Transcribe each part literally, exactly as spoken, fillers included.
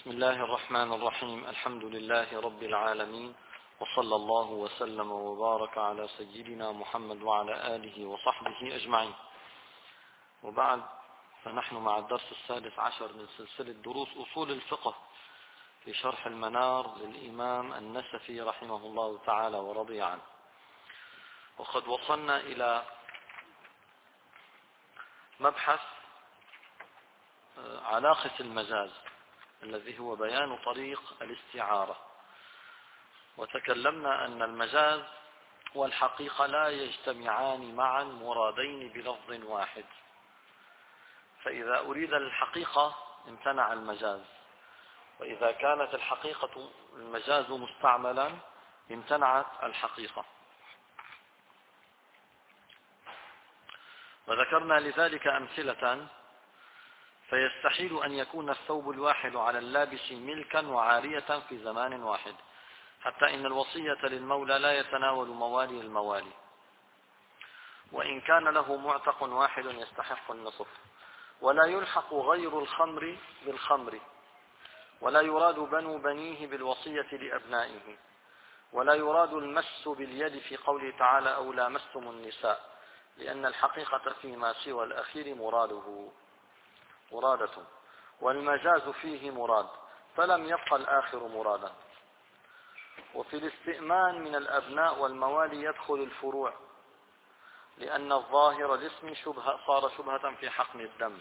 بسم الله الرحمن الرحيم. الحمد لله رب العالمين، وصلى الله وسلم وبارك على سيدنا محمد وعلى آله وصحبه أجمعين. وبعد، فنحن مع الدرس السادس عشر من سلسلة دروس أصول الفقه في شرح المنار للإمام النسفي رحمه الله تعالى ورضي عنه. وقد وصلنا إلى مبحث علاقة المجاز الذي هو بيان طريق الاستعارة، وتكلمنا أن المجاز والحقيقة لا يجتمعان معا مرادين بلفظ واحد، فإذا أريد الحقيقة امتنع المجاز، وإذا كانت الحقيقة المجاز مستعملا امتنعت الحقيقة. وذكرنا لذلك أمثلة، فيستحيل أن يكون الثوب الواحد على اللابس ملكا وعارية في زمان واحد، حتى إن الوصية للمولى لا يتناول موالي الموالي، وإن كان له معتق واحد يستحق النصف. ولا يلحق غير الخمر بالخمر، ولا يراد بنو بنيه بالوصية لأبنائه، ولا يراد المس باليد في قوله تعالى أو لامستم النساء، لأن الحقيقة فيما سوى الأخير مراده مرادة، والمجاز فيه مراد، فلم يبقى الآخر مرادا. وفي الاستئمان من الأبناء والموالي يدخل الفروع، لأن الظاهر الاسم شبهة صار شبهة في حقن الدم،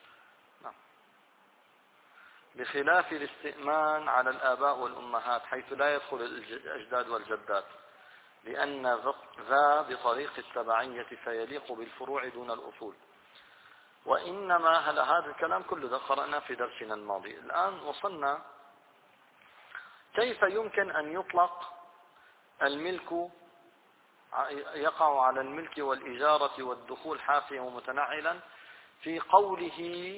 بخلاف الاستئمان على الآباء والأمهات حيث لا يدخل الأجداد والجدات، لأن ذا بطريق التبعية فيليق بالفروع دون الأصول. وإنما هل هذا الكلام كله ده قرأنا في درسنا الماضي. الآن وصلنا كيف يمكن أن يطلق الملك، يقع على الملك والإجارة والدخول حافيا ومتنعلا في قوله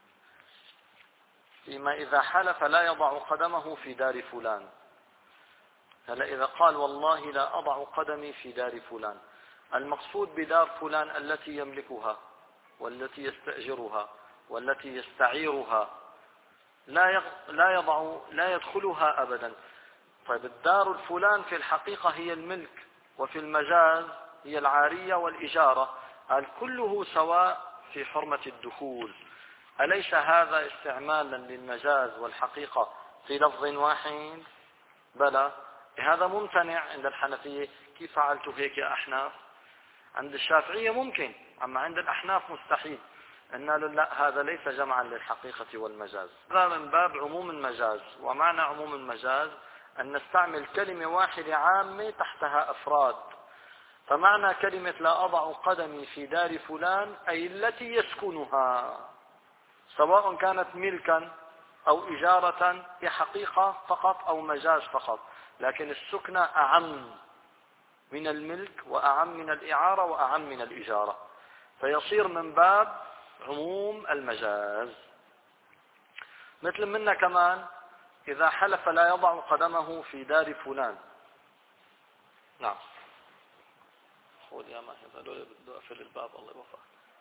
فيما إذا حلف لا يضع قدمه في دار فلان. هلا إذا قال والله لا أضع قدمي في دار فلان، المقصود بدار فلان التي يملكها والتي يستأجرها والتي يستعيرها، لا لا يضع لا يدخلها أبدا. طيب الدار الفلان في الحقيقة هي الملك، وفي المجاز هي العارية والإجارة، قال كله سواء في حرمة الدخول. أليس هذا استعمالا للمجاز والحقيقة في لفظ واحد؟ بلى، هذا ممتنع عند الحنفية. كيف فعلت هيك يا أحناف؟ عند الشافعية ممكن، أما عند الأحناف مستحيل. إن لا، هذا ليس جمعا للحقيقة والمجاز. هذا من باب عموم المجاز. ومعنى عموم المجاز أن نستعمل كلمة واحدة عامة تحتها أفراد. فمعنى كلمة لا أضع قدمي في دار فلان أي التي يسكنها، سواء كانت ملكا أو إجارة في حقيقة فقط أو مجاز فقط، لكن السكنة أعم من الملك وأعم من الإعارة وأعم من الإجارة، فيصير من باب عموم المجاز. مثل منا كمان إذا حلف لا يضع قدمه في دار فلان. نعم، خذ يا ماهي، هذول بدو أقفل الباب، الله يوفقك.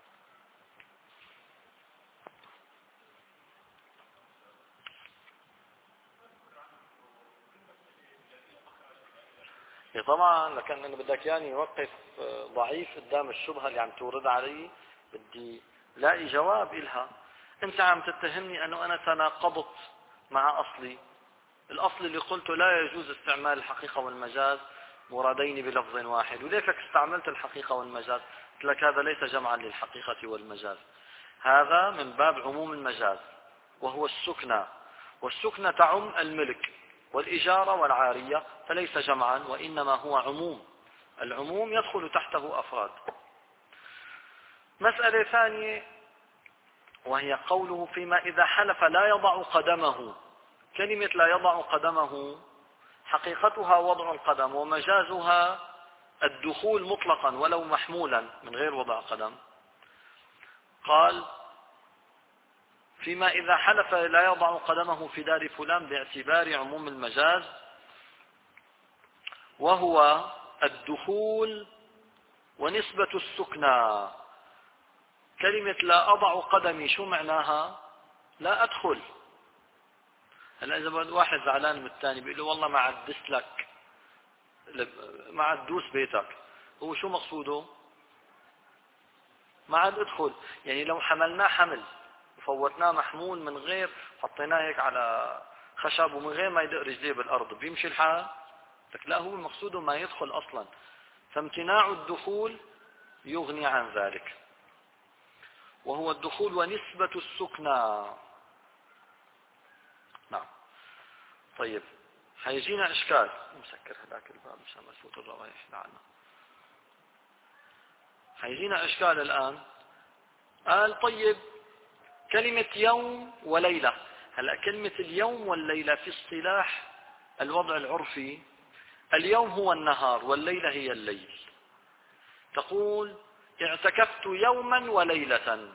طبعا لكن أنا بدك يعني يوقف ضعيف قدام الشبهة اللي عم تورد علي، بدي لاقي جواب إلها. أنت عم تتهمني أنه أنا تناقضت مع أصلي، الأصل اللي قلته لا يجوز استعمال الحقيقة والمجاز مرادين بلفظ واحد، وليكك استعملت الحقيقة والمجاز. قلت لك هذا ليس جمعا للحقيقة والمجاز، هذا من باب عموم المجاز، وهو السكنى، والسكنى تعم الملك والإجارة والعارية، فليس جمعا وإنما هو عموم. العموم يدخل تحته أفراد. مسألة ثانية وهي قوله فيما إذا حلف لا يضع قدمه. كلمة لا يضع قدمه حقيقتها وضع القدم، ومجازها الدخول مطلقا ولو محمولا من غير وضع قدم. قال فيما إذا حلف لا يضع قدمه في دار فلان باعتبار عموم المجاز، وهو الدخول ونسبة السكنى. كلمة لا أضع قدمي شو معناها؟ لا أدخل. هلا إذا واحد زعلان من الثاني بيقول له والله ما عاد دس لك، ما عاد دوس بيتك، هو شو مقصوده؟ ما عاد ادخل. يعني لو حملناه حمل وفوتناه محمول من غير، حطيناه هيك على خشب ومن غير ما يدق رجليه بالأرض، بيمشي الحال؟ لك لا، هو المقصود ما يدخل أصلا، فامتناع الدخول يغني عن ذلك، وهو الدخول ونسبة السكنى. نعم. طيب حيجينا إشكال، مسكر هذاك الباب مشان ما تفوت الروايح لعنا. حيجينا إشكال الآن. قال طيب كلمة يوم وليلة، هلا كلمة اليوم والليلة في اصطلاح الوضع العرفي، اليوم هو النهار والليلة هي الليل. تقول اعتكفت يوما وليلة،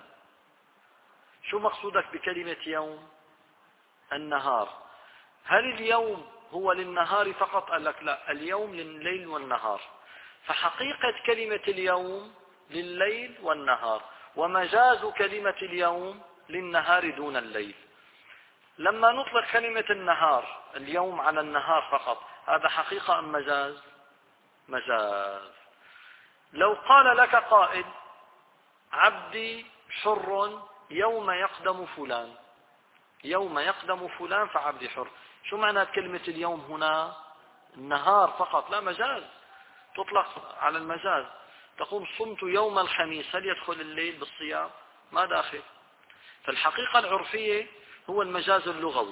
شو مقصودك بكلمة يوم؟ النهار. هل اليوم هو للنهار فقط؟ قال لك لا، اليوم لليل والنهار. فحقيقة كلمة اليوم لليل والنهار، ومجاز كلمة اليوم للنهار دون الليل. لما نطلق كلمة النهار اليوم على النهار فقط، هذا حقيقة أم مجاز؟ مجاز. لو قال لك قائل عبدي حر يوم يقدم فلان، يوم يقدم فلان فعبدي حر، شو معنى كلمة اليوم هنا؟ النهار فقط، لا مجاز، تطلق على المجاز. تقول صمت يوم الخميس، هل يدخل الليل بالصيام؟ ما داخل. فالحقيقة العرفية هو المجاز اللغوي.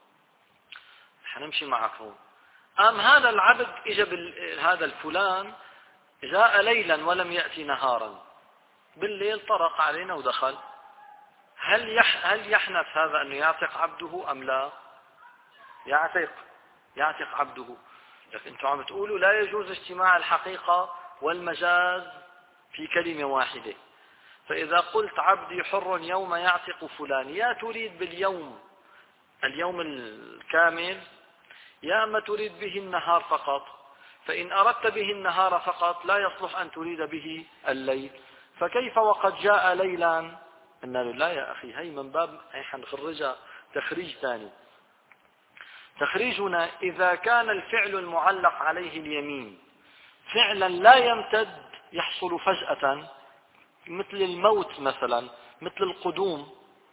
حنمشي معك هون. أم هذا العبد إجا هذا الفلان جاء ليلا ولم يأتي نهارا، بالليل طرق علينا ودخل، هل يح هل يحنث هذا أنه يعتق عبده أم لا؟ يعتق، يعتق عبده. لكن أنتم عم تقولوا لا يجوز اجتماع الحقيقة والمجاز في كلمة واحدة. فإذا قلت عبدي حر يوم يعتق فلان، يا تريد باليوم اليوم الكامل، يا أما تريد به النهار فقط. فإن أردت به النهار فقط لا يصلح أن تريد به الليل، فكيف وقد جاء ليلا؟ قلنا له لا يا أخي، هي من باب هي حنخرجها تخريج ثاني. تخريجنا إذا كان الفعل المعلق عليه اليمين فعلا لا يمتد، يحصل فجأة، مثل الموت مثلا، مثل القدوم،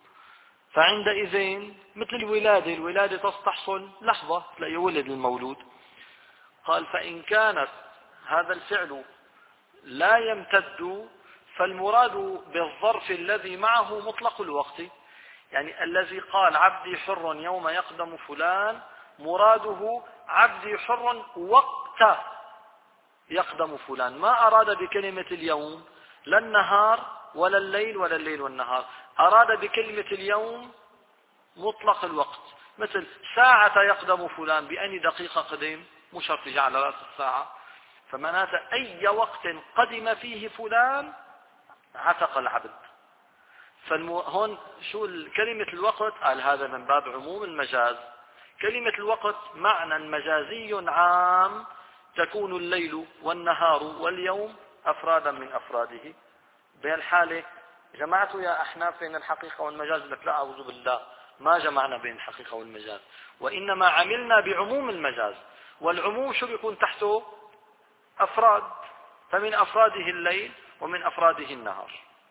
فعندئذ مثل الولادة، الولادة تحصل لحظة لا يولد المولود. قال فإن كانت هذا الفعل لا يمتد، فالمراد بالظرف الذي معه مطلق الوقت. يعني الذي قال عبدي حر يوم يقدم فلان، مراده عبدي حر وقت يقدم فلان، ما أراد بكلمة اليوم لا النهار ولا الليل ولا الليل والنهار، أراد بكلمة اليوم مطلق الوقت. مثل ساعة يقدم فلان، بأي دقيقة قدم؟ مش شرط يجي على رأس الساعة، فمعناته أي وقت قدم فيه فلان عتق العبد. فهون شو كلمة الوقت؟ قال هذا من باب عموم المجاز. كلمة الوقت معنى مجازي عام، تكون الليل والنهار واليوم أفرادا من أفراده. بهالحالة جمعت يا أحناف بين الحقيقة والمجاز؟ لك لا، أعوذ بالله، ما جمعنا بين الحقيقة والمجاز، وإنما عملنا بعموم المجاز، والعموم شو بيكون تحته؟ أفراد، فمن أفراده الليل ومن أفراده النهار.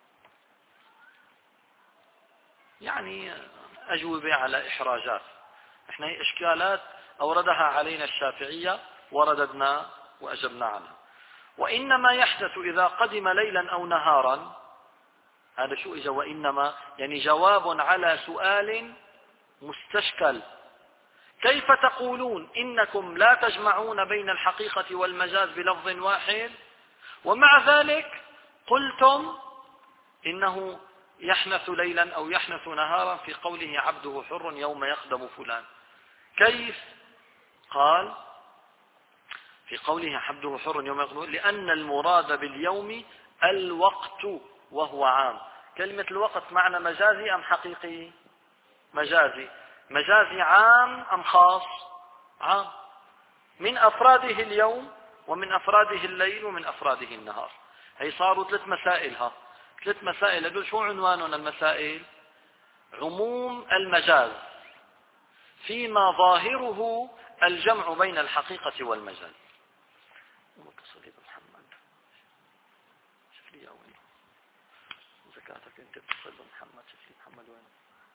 يعني أجوبة على إحراجات، إحنا هي إشكالات أوردها علينا الشافعية ورددنا وأجبنا عنها. وإنما يحدث إذا قدم ليلا أو نهارا، هذا شو إجا وإنما؟ يعني جواب على سؤال مستشكل. كيف تقولون إنكم لا تجمعون بين الحقيقة والمجاز بلفظ واحد، ومع ذلك قلتم إنه يحنث ليلا أو يحنث نهارا في قوله عبده حر يوم يقدم فلان؟ كيف؟ قال في قوله عبده حر يوم يقدم، لأن المراد باليوم الوقت وهو عام. كلمة الوقت معنى مجازي أم حقيقي؟ مجازي. مجازي عام أم خاص؟ عام، من أفراده اليوم ومن أفراده الليل ومن أفراده النهار. هي صاروا ثلاث مسائل، ها ثلاث مسائل. هذول شو عنوانهم المسائل؟ عموم المجاز فيما ظاهره الجمع بين الحقيقة والمجاز. متصل بمحمد، شوف لي يا وين زكاتك انت، اتصل بمحمد، شوف لي محمد وين.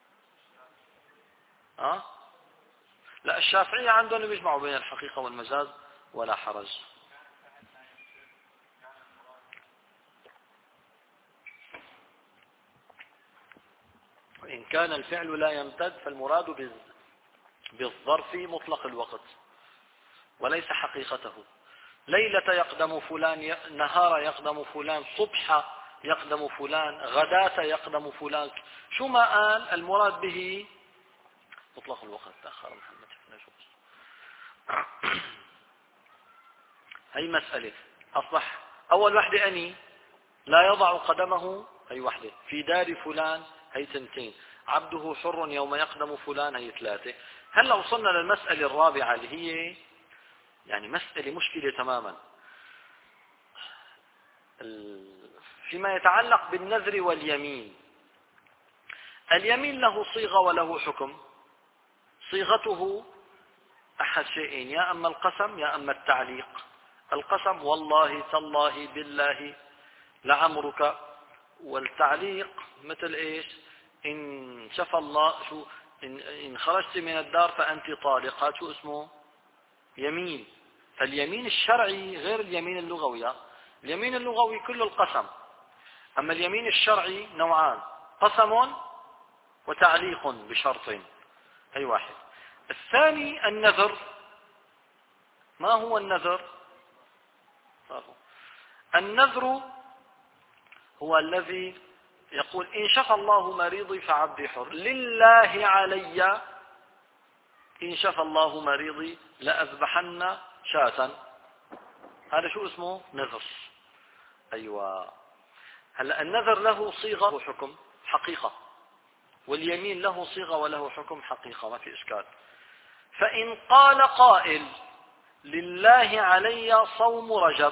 ها؟ لا، الشافعية عندهم بيجمعوا بين الحقيقة والمجاز ولا حرج. وإن كان الفعل لا يمتد فالمراد بالظرف مطلق الوقت وليس حقيقته. ليلة يقدم فلان، نهار يقدم فلان، صبح يقدم فلان، غداة يقدم فلان، شو ما قال المراد به مطلق الوقت. تأخر محمد هي مسألة أصبح أول وحدة أني لا يضع قدمه، هي وحدة في دار فلان، هي تنتين. عبده حر يوم يقدم فلان، هي ثلاثة. هلا وصلنا للمسألة الرابعة اللي هي يعني مسألة مشكلة تماما فيما يتعلق بالنذر واليمين. اليمين له صيغة وله حكم. صيغته أحد شيئين، يا أما القسم يا أما التعليق. القسم والله تالله بالله لعمرك، والتعليق مثل إيش؟ إن شفى الله، شو إن, إن خرجت من الدار فأنت طالقة، شو اسمه؟ يمين. فاليمين الشرعي غير اليمين اللغوي. اليمين اللغوي كله القسم، أما اليمين الشرعي نوعان، قسم وتعليق بشرط، أي واحد. الثاني النذر. ما هو النذر؟ النذر هو الذي يقول إن شفى الله مريضي فعبدي حر، لله علي إن شفى الله مريضي لأذبحن شاة. هذا شو اسمه؟ نذر. أيوة. هلا النذر له صيغة وحكم حقيقة، واليمين له صيغة وله حكم حقيقة، ما في إشكال. فإن قال قائل لله علي صوم رجب،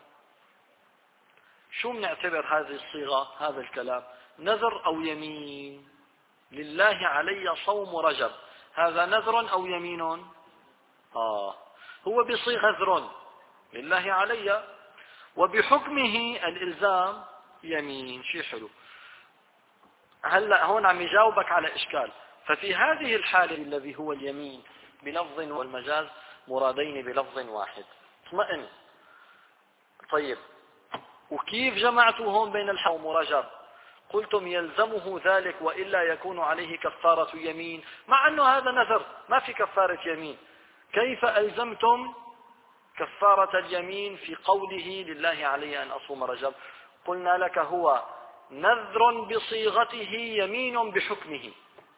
شو بنعتبر هذه الصيغة، هذا الكلام نذر أو يمين؟ لله علي صوم رجب، هذا نذر أو يمين؟ آه هو بصيغة نذر لله علي، وبحكمه الإلزام يمين. شيء حلو. هلا هون عم يجاوبك على إشكال. ففي هذه الحالة الذي هو اليمين بلفظ والمجاز مرادين بلفظ واحد. اطمئن. طيب، وكيف جمعتوا هون بين الحق ومرجب؟ قلتم يلزمه ذلك وإلا يكون عليه كفارة يمين، مع أنه هذا نذر ما في كفارة يمين. كيف ألزمتم كفارة اليمين في قوله لله علي أن أصوم رجب؟ قلنا لك هو نذر بصيغته يمين بحكمه،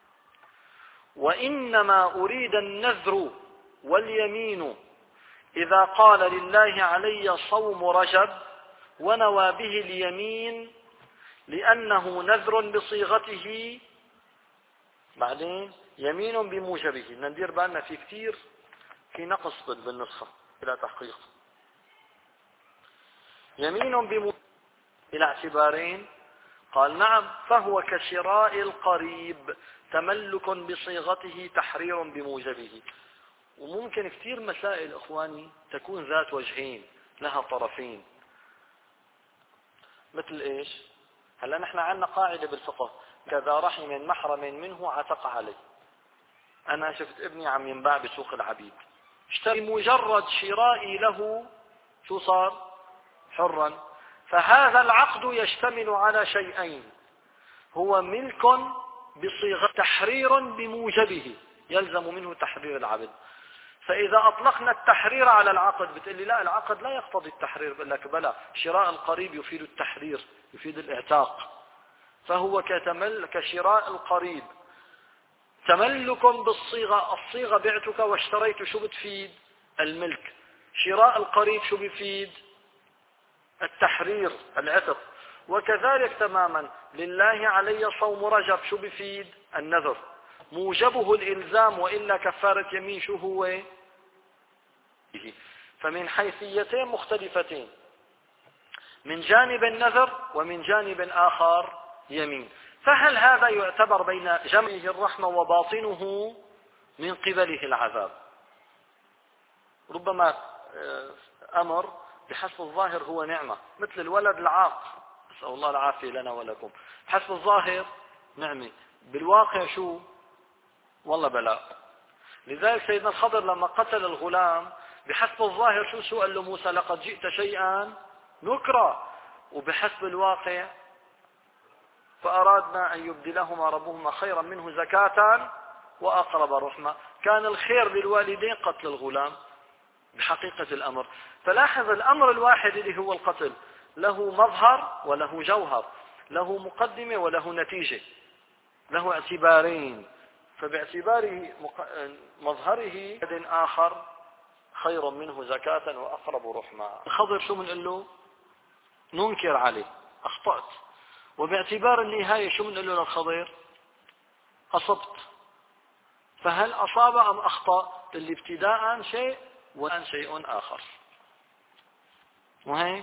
وإنما أريد النذر واليمين إذا قال لله علي صوم رجب ونوى به اليمين لأنه نذر بصيغته، بعدين يمين بموجبه. ندير بالنا في كثير في نقص بالنسخة بلا تحقيق. يمين بموجبه إلى اعتبارين. قال نعم، فهو كشراء القريب، تملك بصيغته تحرير بموجبه. وممكن كثير مسائل إخواني تكون ذات وجهين لها طرفين. مثل إيش؟ هلا نحن عندنا قاعدة بالفقه، كذا رحم محرم منه عتق عليه. أنا شفت ابني عم ينباع بسوق العبيد، اشتري مجرد شرائي له شو صار؟ حرا. فهذا العقد يشتمل على شيئين، هو ملك بصيغة تحرير بموجبه، يلزم منه تحرير العبد. فإذا أطلقنا التحرير على العقد بتقول لي لا، العقد لا يقتضي التحرير. بقول لك بلى، شراء القريب يفيد التحرير، يفيد الاعتاق. فهو كتمل كشراء القريب، تملك بالصيغة. الصيغة بعتك واشتريت، شو بتفيد؟ الملك. شراء القريب شو بيفيد؟ التحرير، العتق. وكذلك تماما لله علي صوم رجب، شو بيفيد؟ النذر. موجبه الإلزام وإلا كفارة يمين. شو هو؟ فمن حيثيتين مختلفتين، من جانب النذر ومن جانب آخر يمين. فهل هذا يعتبر بين جمعه الرحمة وباطنه من قبله العذاب. ربما أمر بحسب الظاهر هو نعمة، مثل الولد العاق، نسأل الله العافية لنا ولكم، حسب الظاهر نعمة، بالواقع شو؟ والله بلاء. لذلك سيدنا الخضر لما قتل الغلام بحسب الظاهر شو شو قال له موسى؟ لقد جئت شيئا نكرا. وبحسب الواقع فأرادنا أن يبدلهما ربهما خيرا منه زكاة وأقرب رحمة. كان الخير للوالدين قتل الغلام بحقيقة الأمر. فلاحظ الأمر الواحد اللي هو القتل له مظهر وله جوهر، له مقدمة وله نتيجة، له اعتبارين. فباعتباره مظهره آخر خير منه زكاة وأقرب رحمة. الخضر شو بنقول له؟ ننكر عليه، أخطأت. وباعتبار النهاية شو بنقول له للخضر؟ أصبت. فهل أصاب أم أخطأ؟ اللي ابتداء شيء والآن شيء آخر. وهي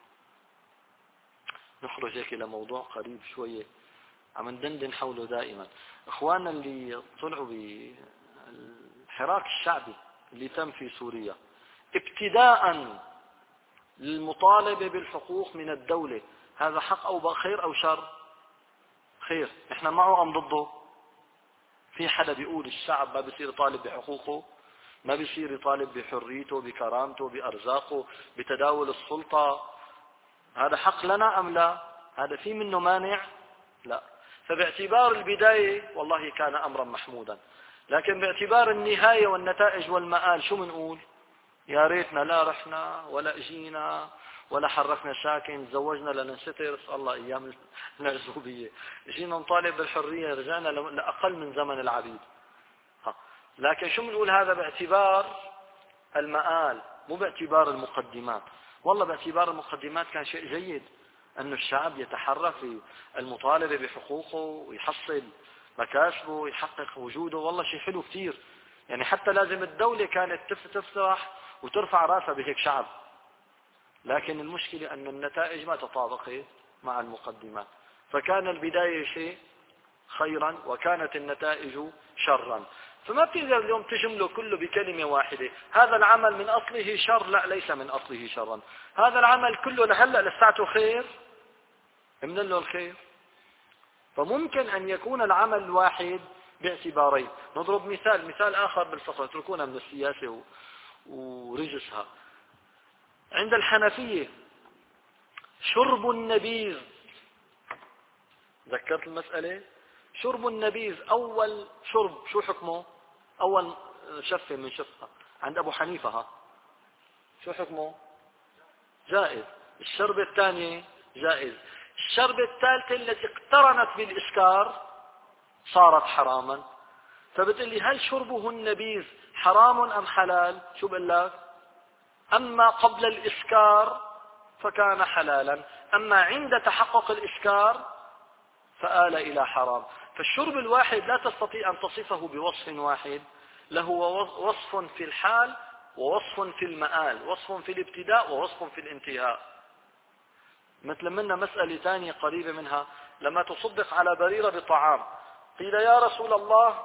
نخرج هيك إلى موضوع قريب شوية عم ندندن حوله دائما. إخواننا اللي طلعوا بالحراك الشعبي اللي تم في سوريا ابتداء للمطالبة بالحقوق من الدولة، هذا حق أو خير أو شر؟ خير. نحن معه أم ضده؟ في حدا بيقول الشعب ما بيصير يطالب بحقوقه، ما بيصير يطالب بحريته، بكرامته، بأرزاقه، بتداول السلطة؟ هذا حق لنا أم لا؟ هذا في منه مانع؟ لا. فباعتبار البداية والله كان أمرا محمودا، لكن باعتبار النهاية والنتائج والمآل شو منقول؟ يا ريتنا لا رحنا ولا اجينا ولا حركنا ساكن، تزوجنا لنستر، الله ايام العزوبيه، اجينا نطالب بالحريه، رجعنا لاقل من زمن العبيد. لكن شو بنقول؟ هذا باعتبار المآل مو باعتبار المقدمات. والله باعتبار المقدمات كان شيء جيد أن الشعب يتحرك في المطالبة بحقوقه ويحصل مكاسبه ويحقق وجوده، والله شيء حلو كتير. يعني حتى لازم الدولة كانت تفرح وترفع راسها بهيك شعب. لكن المشكلة أن النتائج ما تطابقت مع المقدمات، فكان البداية شيء خيرا وكانت النتائج شرا. فما بتقدر اليوم تجمله كله بكلمة واحدة، هذا العمل من أصله شر، لا ليس من أصله شرا، هذا العمل كله لهلأ لساته خير، من له الخير. فممكن أن يكون العمل الواحد باعتبارين. نضرب مثال مثال آخر بالفقه، اتركونا من السياسة ورجسها. عند الحنفية شرب النبيذ، ذكرت المسألة؟ شرب النبيذ أول شرب شو حكمه؟ أول شفة من شفها عند أبو حنيفة، ها شو حكمه؟ جائز. الشربة الثانية جائز. الشربة الثالثة التي اقترنت بالإسكار صارت حراما. فبتقول لي هل شربه النبيذ حرام أم حلال؟ شو بقول لك؟ أما قبل الإسكار فكان حلالا، أما عند تحقق الإسكار فآل إلى حرام. فالشرب الواحد لا تستطيع أن تصفه بوصف واحد، له وصف في الحال ووصف في المآل، وصف في الابتداء ووصف في الانتهاء. مثل منا مسألة ثانية قريبة منها، لما تصدق على بريرة بطعام، قيل يا رسول الله،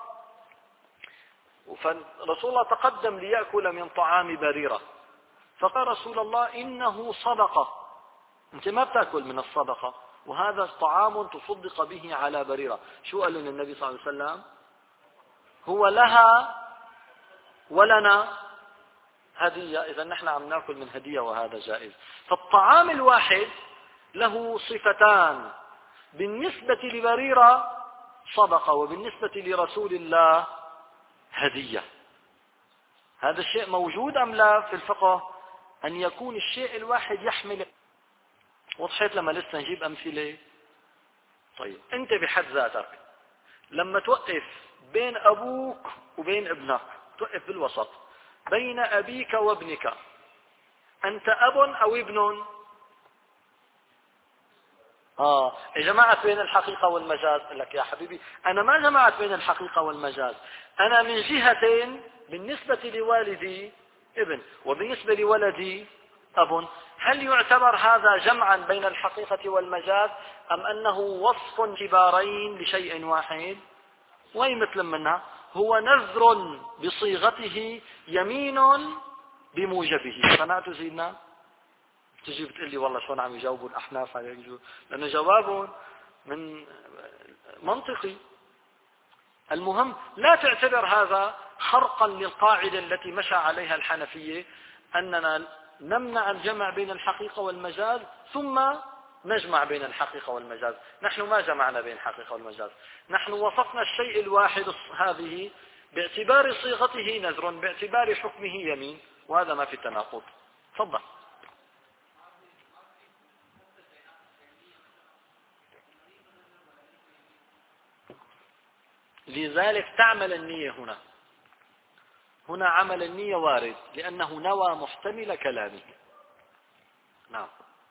فرسول الله تقدم ليأكل من طعام بريرة، فقال رسول الله إنه صدقة، أنت ما بتأكل من الصدقة، وهذا طعام تصدق به على بريرة. شو قال لنا النبي صلى الله عليه وسلم؟ هو لها ولنا هدية، إذا نحن عم نأكل من هدية وهذا جائز. فالطعام الواحد له صفتان، بالنسبة لبريرة صدقة وبالنسبة لرسول الله هدية. هذا الشيء موجود أم لا في الفقه؟ أن يكون الشيء الواحد يحمل. وضحيت لما لسه نجيب أمثلة؟ طيب أنت بحد ذاتك لما توقف بين أبوك وبين ابنك، توقف بالوسط بين أبيك وابنك، أنت أب أو ابن؟ آه جمعت بين الحقيقة والمجاز. لك يا حبيبي أنا ما جمعت بين الحقيقة والمجاز، أنا من جهتين، بالنسبة لوالدي ابن وبالنسبة لولدي أب. هل يعتبر هذا جمعا بين الحقيقة والمجاز أم أنه وصف اعتبارين لشيء واحد؟ وين مثل منها؟ هو نذر بصيغته يمين بموجبه. قنعت سيدنا؟ تجي بتقول لي والله شلون عم يجاوبوا الأحناف على هيك، لأنه جوابهم من منطقي. المهم لا تعتبر هذا خرقا للقاعدة التي مشى عليها الحنفية أننا نمنع الجمع بين الحقيقة والمجاز ثم نجمع بين الحقيقة والمجاز. نحن ما جمعنا بين الحقيقة والمجاز، نحن وصفنا الشيء الواحد هذه باعتبار صيغته نذر، باعتبار حكمه يمين، وهذا ما في تناقض. تفضل. لذلك تعمل النية هنا. هنا عمل النية وارد لأنه نوى محتمل كلامه. نعم.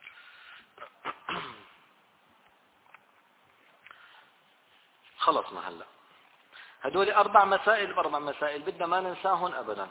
خلص ما هلا هدول أربع مسائل بأربع مسائل بدنا ما ننساهن أبدا.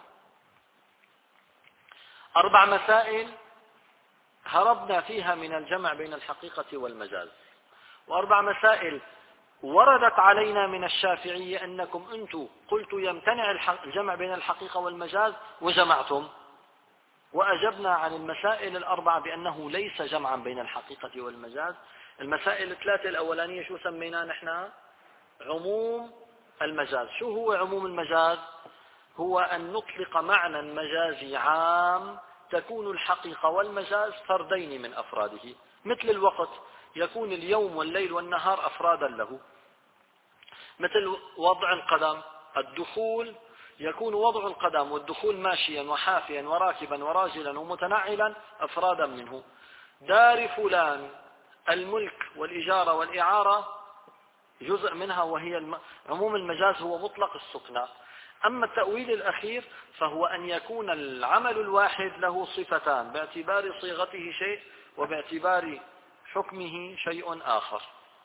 أربع مسائل هربنا فيها من الجمع بين الحقيقة والمجاز، وأربع مسائل وردت علينا من الشافعية أنكم أنتم قلتوا يمتنع الجمع بين الحقيقة والمجاز وجمعتم، وأجبنا عن المسائل الأربعة بأنه ليس جمعا بين الحقيقة والمجاز. المسائل الثلاثة الأولانية شو سميناها نحن؟ عموم المجاز. شو هو عموم المجاز؟ هو أن نطلق معنى مجازي عام تكون الحقيقة والمجاز فردين من أفراده، مثل الوقت يكون اليوم والليل والنهار أفرادا له، مثل وضع القدم، الدخول يكون وضع القدم والدخول ماشيا وحافيا وراكبا وراجلا ومتنعلا أفرادا منه. دار فلان الملك والإجارة والإعارة جزء منها، وهي الم... عموم المجاز هو مطلق السكنى. أما التأويل الأخير فهو أن يكون العمل الواحد له صفتان باعتبار صيغته شيء وباعتبار حكمه شيء آخر.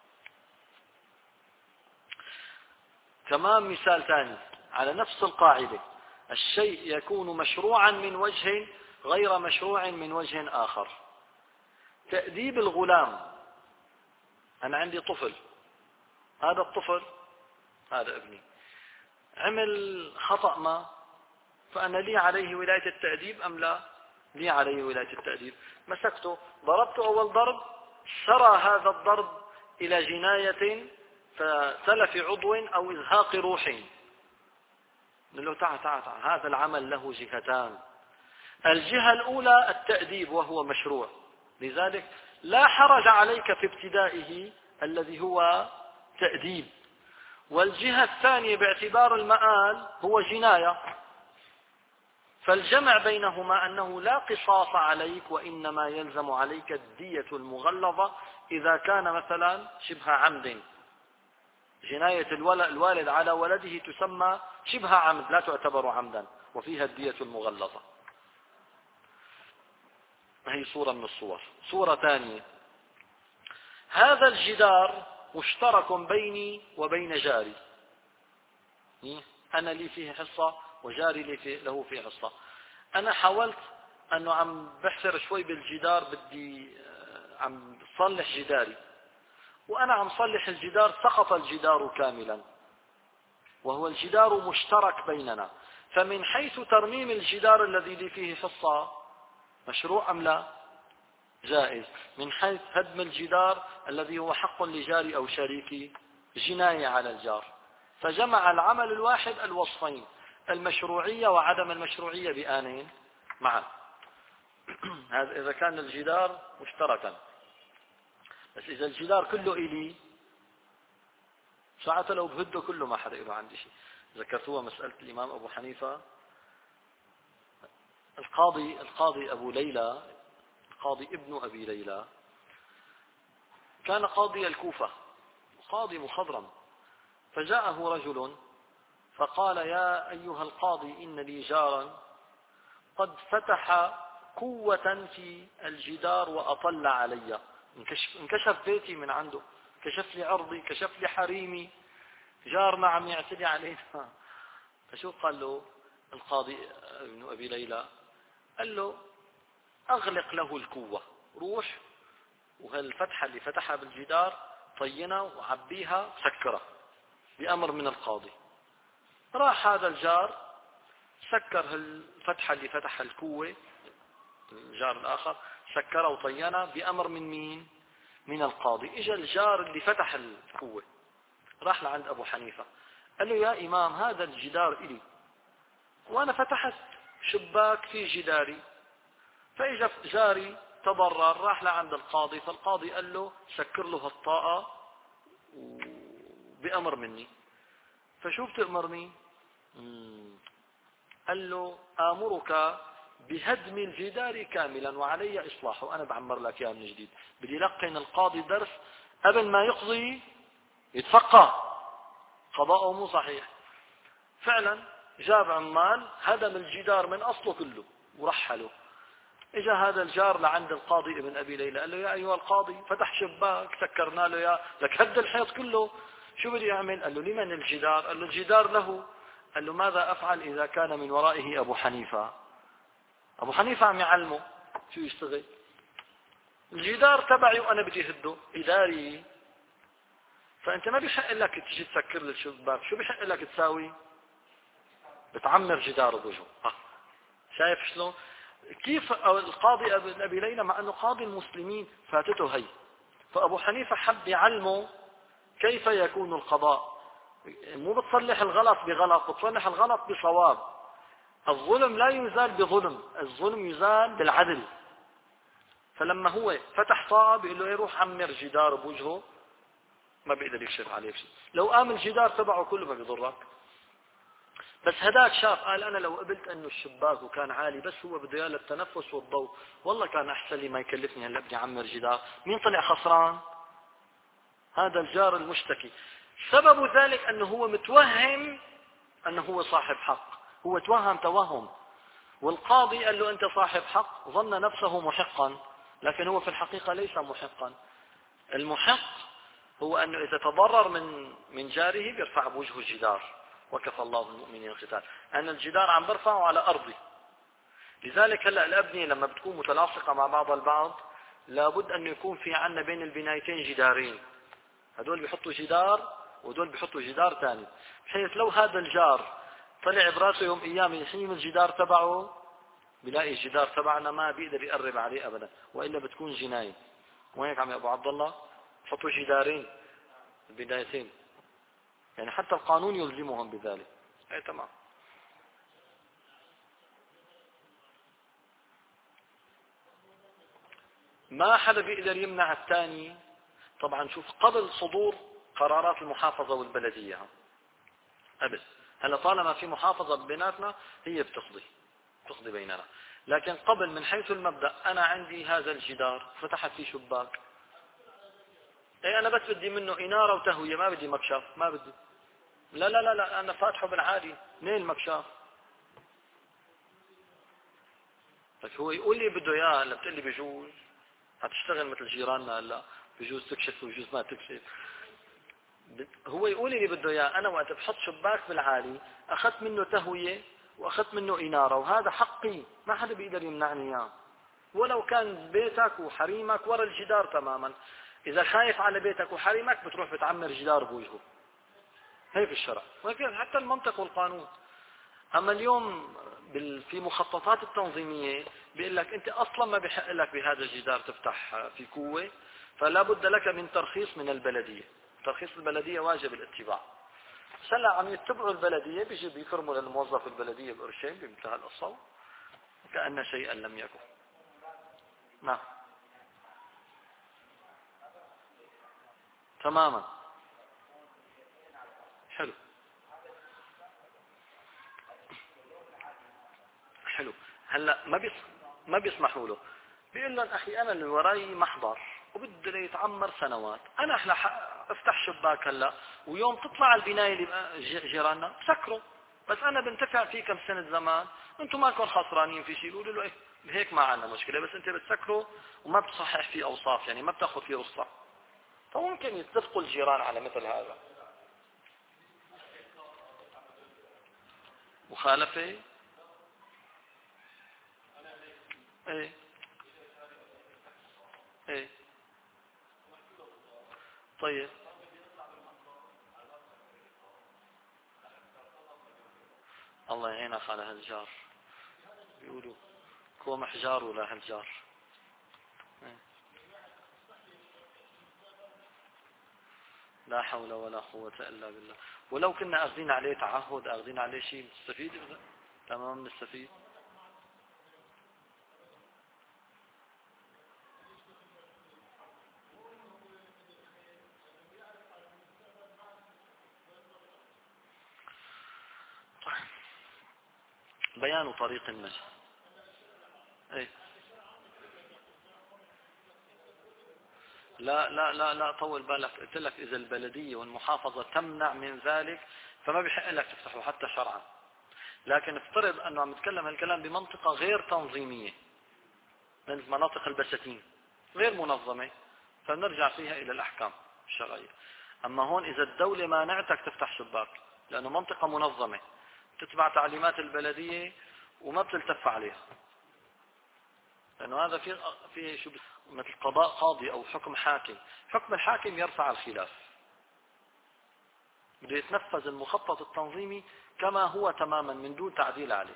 كمان مثال ثاني على نفس القاعدة، الشيء يكون مشروعا من وجه غير مشروع من وجه آخر. تأديب الغلام، أنا عندي طفل، هذا الطفل هذا ابني عمل خطأ ما، فأنا لي عليه ولاية التأديب أم لا؟ لي عليه ولاية التأديب. مسكته ضربته أول ضرب، سرى هذا الضرب إلى جناية فتلف عضو أو إزهاق روح، نقول له تعال تعال تعال، هذا العمل له جهتان. الجهة الأولى التأديب وهو مشروع، لذلك لا حرج عليك في ابتدائه الذي هو تأديب. والجهة الثانية باعتبار المآل هو جناية، فالجمع بينهما أنه لا قصاص عليك وإنما يلزم عليك الدية المغلظة إذا كان مثلا شبه عمد. جناية الوالد على ولده تسمى شبه عمد لا تعتبر عمدا وفيها الدية المغلظة. هي صورة من الصور. صورة ثانية، هذا الجدار مشترك بيني وبين جاري، أنا لي فيه حصة وجاري لي فيه له فيه حصة. أنا حاولت أنه عم بحفر شوي بالجدار، بدي عم صلح جداري، وأنا عم صلح الجدار سقط الجدار كاملا، وهو الجدار مشترك بيننا. فمن حيث ترميم الجدار الذي لي فيه حصة مشروع أم لا؟ جائز. من حيث هدم الجدار الذي هو حق لجاري أو شريكي جناية على الجار. فجمع العمل الواحد الوصفين، المشروعية وعدم المشروعية بآنين معا. هذا إذا كان الجدار مشتركا. بس إذا الجدار كله إلي ساعة لو بهده كله ما حدا له عندي شيء. ذكرتوها مسألة الإمام أبو حنيفة، القاضي القاضي أبو ليلى، القاضي ابن أبي ليلى، كان قاضي الكوفة قاضي مخضرم. فجاءه رجل فقال: يا أيها القاضي، إن لي جارا قد فتح قوة في الجدار وأطل علي، انكشف بيتي من عنده، كشف لي عرضي، كشف لي حريمي، جارنا عم يعتدي علينا. فشو قال له القاضي ابن أبي ليلى؟ قال له: أغلق له القوة، روح وهالفتحة اللي فتحها بالجدار طينها وعبيها سكرها بأمر من القاضي. راح هذا الجار سكر الفتحة اللي فتحها الكوة، الجار الآخر سكرها وطينها بأمر من مين؟ من القاضي. اجى الجار اللي فتح الكوة راح لعند أبو حنيفة قال له يا إمام هذا الجدار إلي وأنا فتحت شباك في جداري، فإجا جاري تضرر راح لعند القاضي، فالقاضي قال له سكر له الطاقة بأمر مني. فشو بتأمرني؟ قال له آمرك بهدم الجدار كاملا وعلي إصلاحه، أنا بعمر لك إياه من جديد. بدي يلقن القاضي درس قبل ما يقضي يتفقه قضاءه مو صحيح. فعلا جاب عمال هدم الجدار من أصله كله ورحله. اجا هذا الجار لعند القاضي ابن أبي ليلى قال له يا أيها القاضي فتح شباك سكرنا له يا لك هد الحيط كله، شو بدي أعمل؟ قال له لمن الجدار؟ قال له الجدار له. قال له ماذا أفعل إذا كان من ورائه أبو حنيفة؟ أبو حنيفة عم يعلمه شو يشتغل. الجدار تبعي وأنا بدي هده إداري، فأنت ما بيحق لك تجي تسكر لي الشباك، شو بيحق لك تساوي؟ بتعمر جداره بوجهه. آه. شايف شلون؟ كيف القاضي ابن أبي ليلى مع أنه قاضي المسلمين فاتته هي، فأبو حنيفة حب يعلمه كيف يكون القضاء. مو بتصلح الغلط بغلط، بتصلح الغلط بصواب. الظلم لا يزال بظلم، الظلم يزال بالعدل. فلما هو فتح طاقة بيقول له يروح عمر جدار بوجهه ما بيقدر يكشف عليه بشيء. لو قام الجدار تبعه كله ما بيضرك. بس هداك شاف قال أنا لو قبلت أنه الشباك وكان عالي بس هو بده اياه للتنفس والضوء والله كان أحسن لي ما يكلفني هلا بدي أعمر جدار. مين طلع خسران؟ هذا الجار المشتكي. سبب ذلك أنه هو متوهم أنه هو صاحب حق، هو توهم توهم، والقاضي قال له أنت صاحب حق، ظن نفسه محقا لكن هو في الحقيقة ليس محقا. المحق هو أنه إذا تضرر من من جاره بيرفع بوجهه الجدار، وكفى الله المؤمنين القتال. أنا الجدار عم برفعه على أرضي. لذلك هلا الأبنية لما بتكون متلاصقة مع بعض البعض لابد أن يكون في عنا بين البنايتين جدارين، هدول بيحطوا جدار ودول بيحطوا جدار ثاني، بحيث لو هذا الجار طلع براسه يوم ايام يحيم الجدار تبعه بلاقي الجدار تبعنا ما بيقدر يقرب عليه ابدا، والا بتكون جنايه. وهيك عم يا ابو عبد الله حطوا جدارين البدايتين، يعني حتى القانون يلزمهم بذلك. اي تمام. ما حدا بيقدر يمنع الثاني. طبعا شوف قبل صدور قرارات المحافظة والبلدية قبل، هلا طالما في محافظة بيناتنا هي بتقضي تقضي بيننا، لكن قبل من حيث المبدأ أنا عندي هذا الجدار فتحت فيه شباك، اي أنا بس بدي منه إنارة وتهوية، ما بدي مكشف، ما بدي. لا لا لا لا أنا فاتحه بالعادي، منين المكشف؟ بس هو يقول لي بده إياه، هلا بتقول لي بجوز هتشتغل مثل جيراننا، هلا بجوز تكشف وبجوز ما تكشف. هو يقول لي بده اياه، انا وقت بحط شباك بالعالي اخذت منه تهويه واخذت منه اناره، وهذا حقي ما حدا بيقدر يمنعني اياه، ولو كان بيتك وحريمك ورا الجدار تماما. اذا خايف على بيتك وحريمك بتروح بتعمر جدار بوجهه، هي في الشرع وهكذا حتى المنطق والقانون. اما اليوم في مخططات التنظيميه بيقول لك انت اصلا ما بحق لك بهذا الجدار تفتح في قوه، فلا بد لك من ترخيص من البلديه. ترخيص البلدية واجب الاتباع. سلا عم يتبعوا البلدية بيجي بيكرموا للموظف البلدية بقرشين بمنتهى القصة كأن شيئا لم يكن. نعم تماما. حلو حلو. هلا ما بيس ما بيسمحوا له، بيقول لهم اخي انا اللي وراي محضر وبده يتعمر سنوات، انا احنا افتح شباك هلا ويوم تطلع البنايه اللي جيراننا سكروا، بس انا بنتفع فيه كم سنه زمان، انتم مالكم خسرانين في شيء. يقولوا له ايه هيك ما عندنا مشكله، بس انت بتسكره وما بتصحح فيه اوصاف، يعني ما بتاخذ فيه رصه. فممكن يتفقوا الجيران على مثل هذا. مخالفه ايه ايه. طيب الله يعينك على هالجار، بيقولوا كوم حجار ولا هالجار. لا حول ولا قوة إلا بالله. ولو كنا أخذين عليه تعهد، أخذين عليه شيء نستفيد بذا؟ تمام نستفيد. بيان طريق النجاة. ايه لا لا لا لا طول بالك، قلت لك إذا البلدية والمحافظة تمنع من ذلك فما بيحق لك تفتحه حتى شرعا. لكن افترض أنه عم نتكلم هالكلام بمنطقة غير تنظيمية، من مناطق البساتين غير منظمة، فنرجع فيها إلى الأحكام الشرعية. أما هون إذا الدولة مانعتك تفتح شباك لأنه منطقة منظمة تتبع تعليمات البلدية وما بتلتف عليها، لأنه هذا في في شو مثل قضاء قاضي أو حكم حاكم. حكم الحاكم يرفع الخلاف، بده يتنفذ المخطط التنظيمي كما هو تماما من دون تعديل عليه.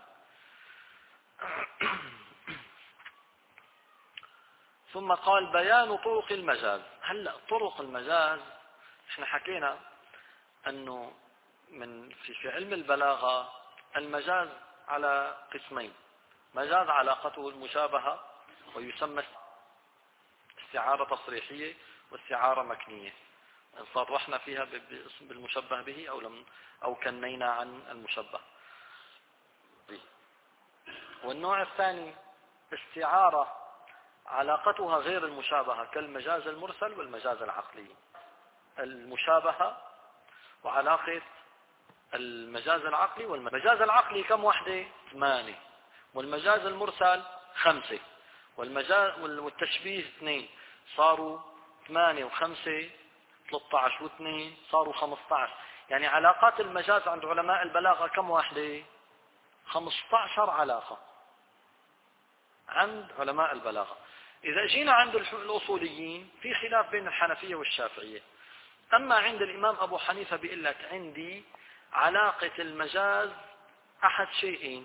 ثم قال بيان طرق المجاز. هلا طرق المجاز احنا حكينا انه من في في علم البلاغة المجاز على قسمين: مجاز علاقته المشابهة ويسمى استعارة تصريحية واستعارة مكنية، إن صرحنا فيها بالمشبه به أو لم أو كنينا عن المشبه به. والنوع الثاني استعارة علاقتها غير المشابهة كالمجاز المرسل والمجاز العقلي. المشابهة وعلاقة المجاز العقلي والمجاز العقلي كم وحدة؟ ثمانية. والمجاز المرسل خمسة. والمجاز والتشبيه اثنين، صاروا ثمانية وخمسة ثلاثة عشر واثنين صاروا خمسة عشر. يعني علاقات المجاز عند علماء البلاغة كم واحدة؟ خمسة عشر علاقة عند علماء البلاغة. إذا جينا عند الأصوليين في خلاف بين الحنفية والشافعية. أما عند الإمام أبو حنيفة بيقول لك عندي علاقة المجاز أحد شيئين: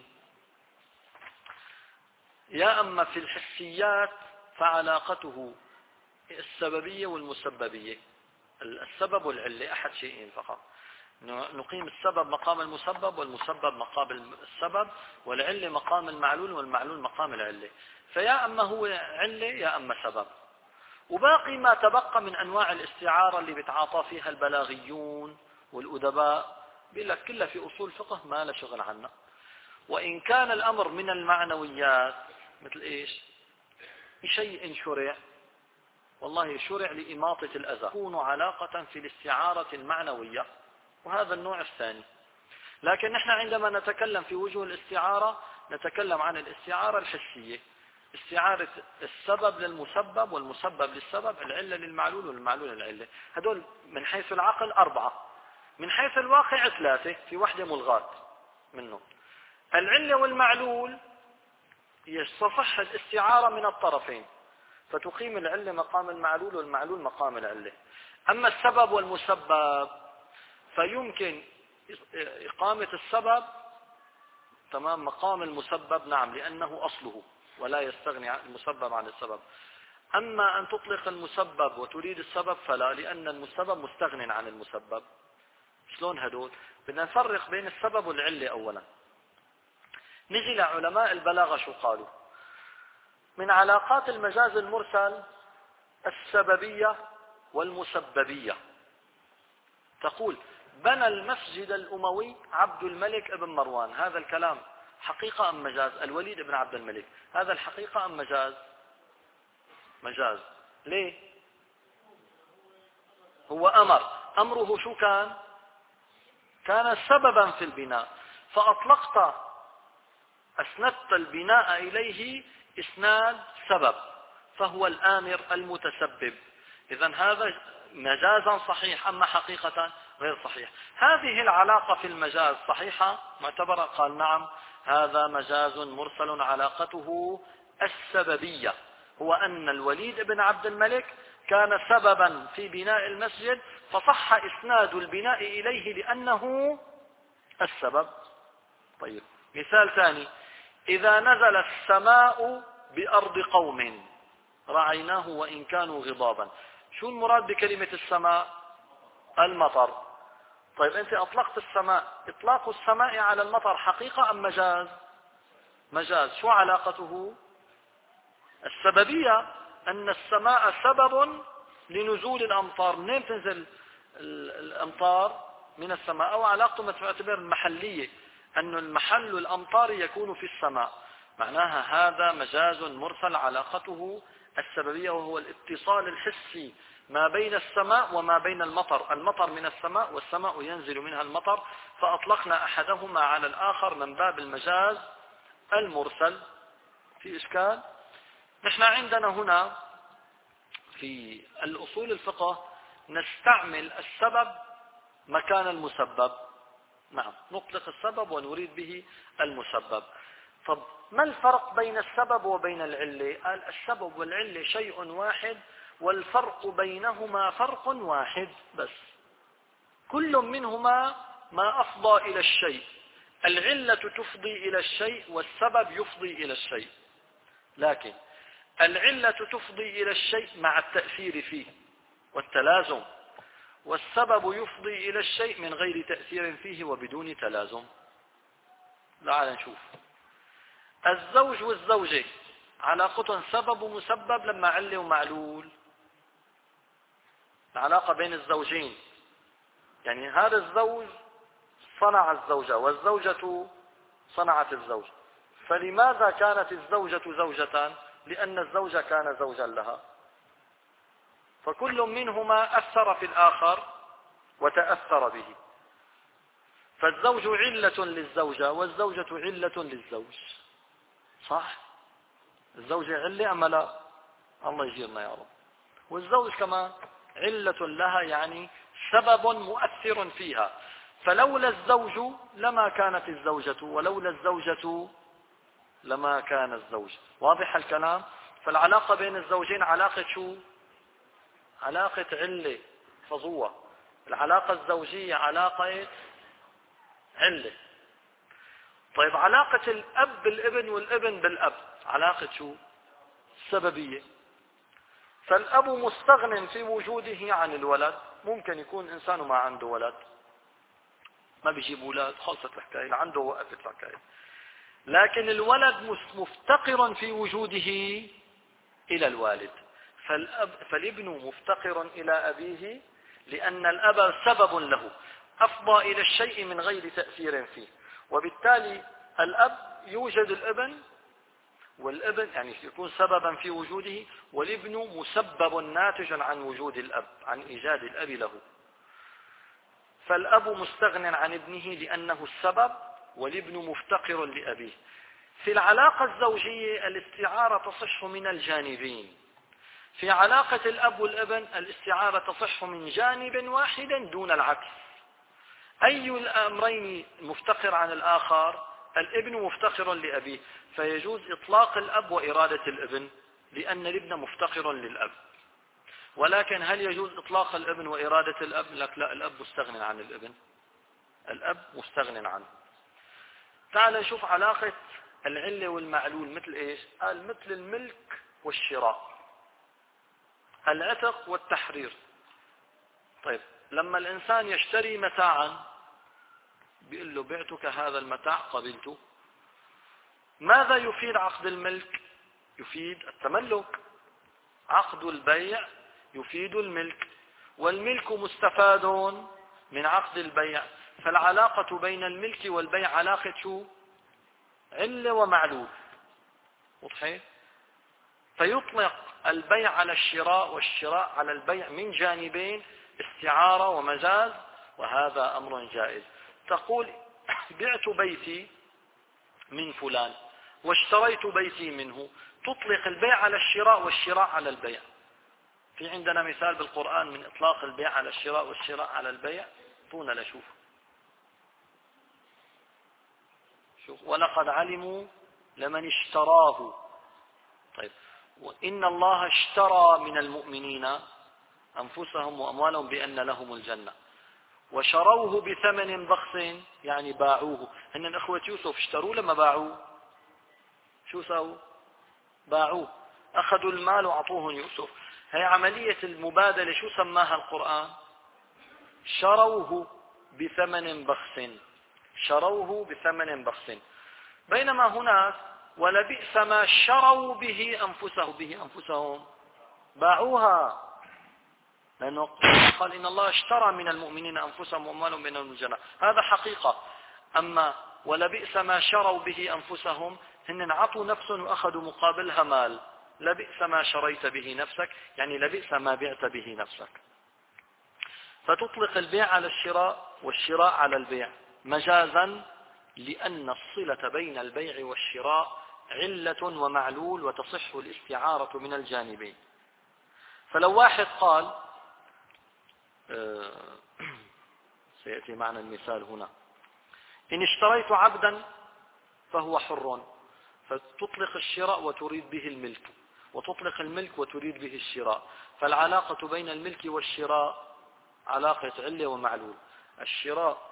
يا أما في الحسيات فعلاقته السببية والمسببية، السبب والعلة أحد شيئين فقط، نقيم السبب مقام المسبب والمسبب مقام السبب والعلة مقام المعلول والمعلول مقام العلة. فيا أما هو علة يا أما سبب. وباقي ما تبقى من أنواع الاستعارة اللي بتعاطى فيها البلاغيون والأدباء بيقول لك كلها في أصول فقه ما لا شغل عنها. وإن كان الأمر من المعنويات مثل إيش؟ شيء شرع، والله شرع لإماطة الأذى، تكون علاقة في الاستعارة المعنوية، وهذا النوع الثاني. لكن نحن عندما نتكلم في وجوه الاستعارة نتكلم عن الاستعارة الحسية، استعارة السبب للمسبب والمسبب للسبب، العلة للمعلول والمعلول للعلة. هدول من حيث العقل أربعة، من حيث الواقع ثلاثة، في واحدة ملغاة منه. العلة والمعلول يصح الاستعارة من الطرفين، فتقيم العلة مقام المعلول والمعلول مقام العلة. أما السبب والمسبب فيمكن إقامة السبب تمام مقام المسبب، نعم، لأنه أصله ولا يستغني المسبب عن السبب. أما أن تطلق المسبب وتريد السبب فلا، لأن المسبب مستغن عن المسبب. شلون هدول؟ بدنا نفرق بين السبب والعلة. أولا نجي لعلماء البلاغة شو قالوا: من علاقات المجاز المرسل السببية والمسببية. تقول بنى المسجد الأموي عبد الملك ابن مروان، هذا الكلام حقيقة أم مجاز؟ الوليد ابن عبد الملك، هذا الحقيقة أم مجاز؟ مجاز. ليه؟ هو أمر، أمره شو كان؟ كان سببا في البناء، فأطلقت أسندت البناء إليه إسناد سبب، فهو الآمر المتسبب. إذن هذا مجازا صحيح، أما حقيقة غير صحيح. هذه العلاقة في المجاز صحيحة معتبرة؟ قال نعم، هذا مجاز مرسل علاقته السببية، هو أن الوليد بن عبد الملك كان سببا في بناء المسجد، فصح إسناد البناء إليه لأنه السبب. طيب مثال ثاني: إذا نزل السماء بأرض قوم رعيناه وإن كانوا غضابا. شو المراد بكلمة السماء؟ المطر. طيب أنت أطلقت السماء، إطلاق السماء على المطر حقيقة أم مجاز؟ مجاز. شو علاقته؟ السببية، أن السماء سبب لنزول الأمطار. منين تنزل الأمطار؟ من السماء. أو علاقته تعتبر المحلية، أن المحل الأمطار يكون في السماء، معناها هذا مجاز مرسل علاقته السببية، وهو الاتصال الحسي ما بين السماء وما بين المطر. المطر من السماء والسماء ينزل منها المطر، فأطلقنا أحدهما على الآخر من باب المجاز المرسل. في إشكال؟ نحن عندنا هنا في الأصول الفقه نستعمل السبب مكان المسبب. نعم، نطلق السبب ونريد به المسبب. طب ما الفرق بين السبب وبين العلة؟ قال السبب والعلة شيء واحد، والفرق بينهما فرق واحد بس، كل منهما ما أفضى إلى الشيء. العلة تفضي إلى الشيء والسبب يفضي إلى الشيء، لكن العلة تفضي إلى الشيء مع التأثير فيه والتلازم، والسبب يفضي إلى الشيء من غير تأثير فيه وبدون تلازم. تعال نشوف. الزوج والزوجة علاقتهم سبب ومسبب لما علة ومعلول. العلاقة بين الزوجين، يعني هذا الزوج صنع الزوجة والزوجة صنعت الزوج. فلماذا كانت الزوجة زوجة؟ لأن الزوج كان زوجا لها، فكل منهما أثر في الآخر وتأثر به. فالزوج علة للزوجة والزوجة علة للزوج. صح؟ الزوجة علة أم لا؟ الله يجيرنا يا رب. والزوج كمان علة لها، يعني سبب مؤثر فيها. فلولا الزوج لما كانت الزوجة، ولولا الزوجة لما كان الزوج. واضح الكلام؟ فالعلاقة بين الزوجين علاقة شو؟ علاقة علة فظوة. العلاقة الزوجية علاقة علة. طيب علاقة الأب بالابن والابن بالأب علاقة شو؟ سببية. فالأب مستغن في وجوده عن الولد. ممكن يكون إنسان ما عنده ولد، ما بيجيب أولاد، خلصت الحكاية، عنده وقفت الحكاية. لكن الولد مفتقر في وجوده إلى الوالد. فالأب فالابن مفتقر إلى أبيه لأن الأب سبب له، أفضى إلى الشيء من غير تأثير فيه. وبالتالي الأب يوجد الابن، والابن يعني يكون سببا في وجوده، والابن مسبب ناتج عن وجود الأب، عن إيجاد الأب له. فالأب مستغن عن ابنه لأنه السبب، والابن مفتقر لأبيه. في العلاقة الزوجية الاستعارة تصح من الجانبين. في علاقة الأب والابن الاستعارة تصح من جانب واحد دون العكس. أي الأمرين مفتقر عن الآخر؟ الابن مفتقر لأبيه، فيجوز إطلاق الأب وإرادة الابن لأن الابن مفتقر للأب. ولكن هل يجوز إطلاق الابن وإرادة الأب؟ لك لا، الأب مستغن عن الابن، الأب مستغن عنه. تعال نشوف علاقة العلة والمعلول. مثل إيش؟ قال مثل الملك والشراء، العتق والتحرير. طيب لما الإنسان يشتري متاعا بيقول له بعتك هذا المتاع قبلته، ماذا يفيد عقد الملك؟ يفيد التملك. عقد البيع يفيد الملك، والملك مستفاد من عقد البيع. فالعلاقة بين الملك والبيع علاقة شو؟ علة ومعلول. واضح؟ فيطلق البيع على الشراء والشراء على البيع من جانبين، استعارة ومجاز، وهذا أمر جائز. تقول بعت بيتي من فلان واشتريت بيتي منه، تطلق البيع على الشراء والشراء على البيع. في عندنا مثال بالقرآن من إطلاق البيع على الشراء والشراء على البيع، طونا لشوف. شوف ولقد علموا لمن اشتراه. طيب وإن الله اشترى من المؤمنين أنفسهم وأموالهم بأن لهم الجنة. وشروه بثمن بخس يعني باعوه. هن اخوة يوسف اشتروه لما باعوه شو سووا؟ باعوه، اخذوا المال وعطوه يوسف. هي عملية المبادلة شو سماها القرآن؟ شروه بثمن بخس، شروه بثمن بخس. بينما هناك ولبئس ما شروا به أنفسهم، به أنفسهم باعوها، لأنه قال إن الله اشترى من المؤمنين أنفسهم وأموالهم بأنهم الجنة، هذا حقيقة. أما ولبئس ما شروا به أنفسهم، هن عطوا نفس وأخذوا مقابلها مال. لبئس ما شريت به نفسك يعني لبئس ما بعت به نفسك. فتطلق البيع على الشراء والشراء على البيع مجازا، لأن الصلة بين البيع والشراء علة ومعلول وتصح الاستعارة من الجانبين. فلو واحد قال سيأتي معنا المثال هنا، إن اشتريت عبدا فهو حر، فتطلق الشراء وتريد به الملك، وتطلق الملك وتريد به الشراء. فالعلاقة بين الملك والشراء علاقة علة ومعلول. الشراء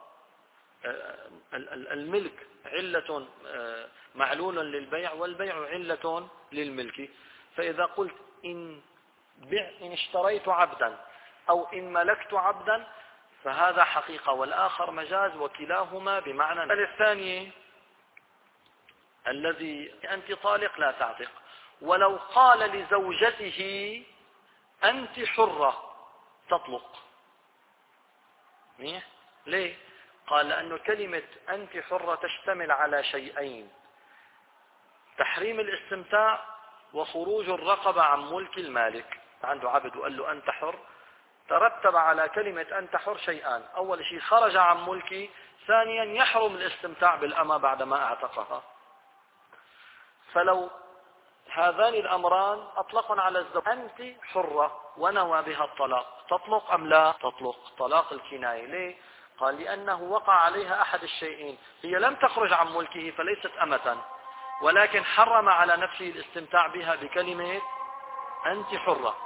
الملك علة معلول للبيع، والبيع علة للملك. فإذا قلت إن بع إن اشتريت عبدا أو إن ملكت عبدا فهذا حقيقة والآخر مجاز، وكلاهما بمعنى. الثاني الذي أنت طالق لا تعتق، ولو قال لزوجته أنت حرة تطلق. ليه؟ قال لأن كلمة أنت حرة تشتمل على شيئين: تحريم الاستمتاع وخروج الرقبة عن ملك المالك. عنده عبد وقال له أنت حر، ترتب على كلمة أنت حر شيئان: أول شيء خرج عن ملكي، ثانيا يحرم الاستمتاع بالأمة بعدما اعتقها. فلو هذان الأمران أطلقا على الزوج أنت حرة ونوى بها الطلاق، تطلق أم لا تطلق؟ طلاق الكناية. ليه؟ قال لأنه وقع عليها أحد الشيئين: هي لم تخرج عن ملكه فليست أمة، ولكن حرم على نفسه الاستمتاع بها بكلمة أنت حرة.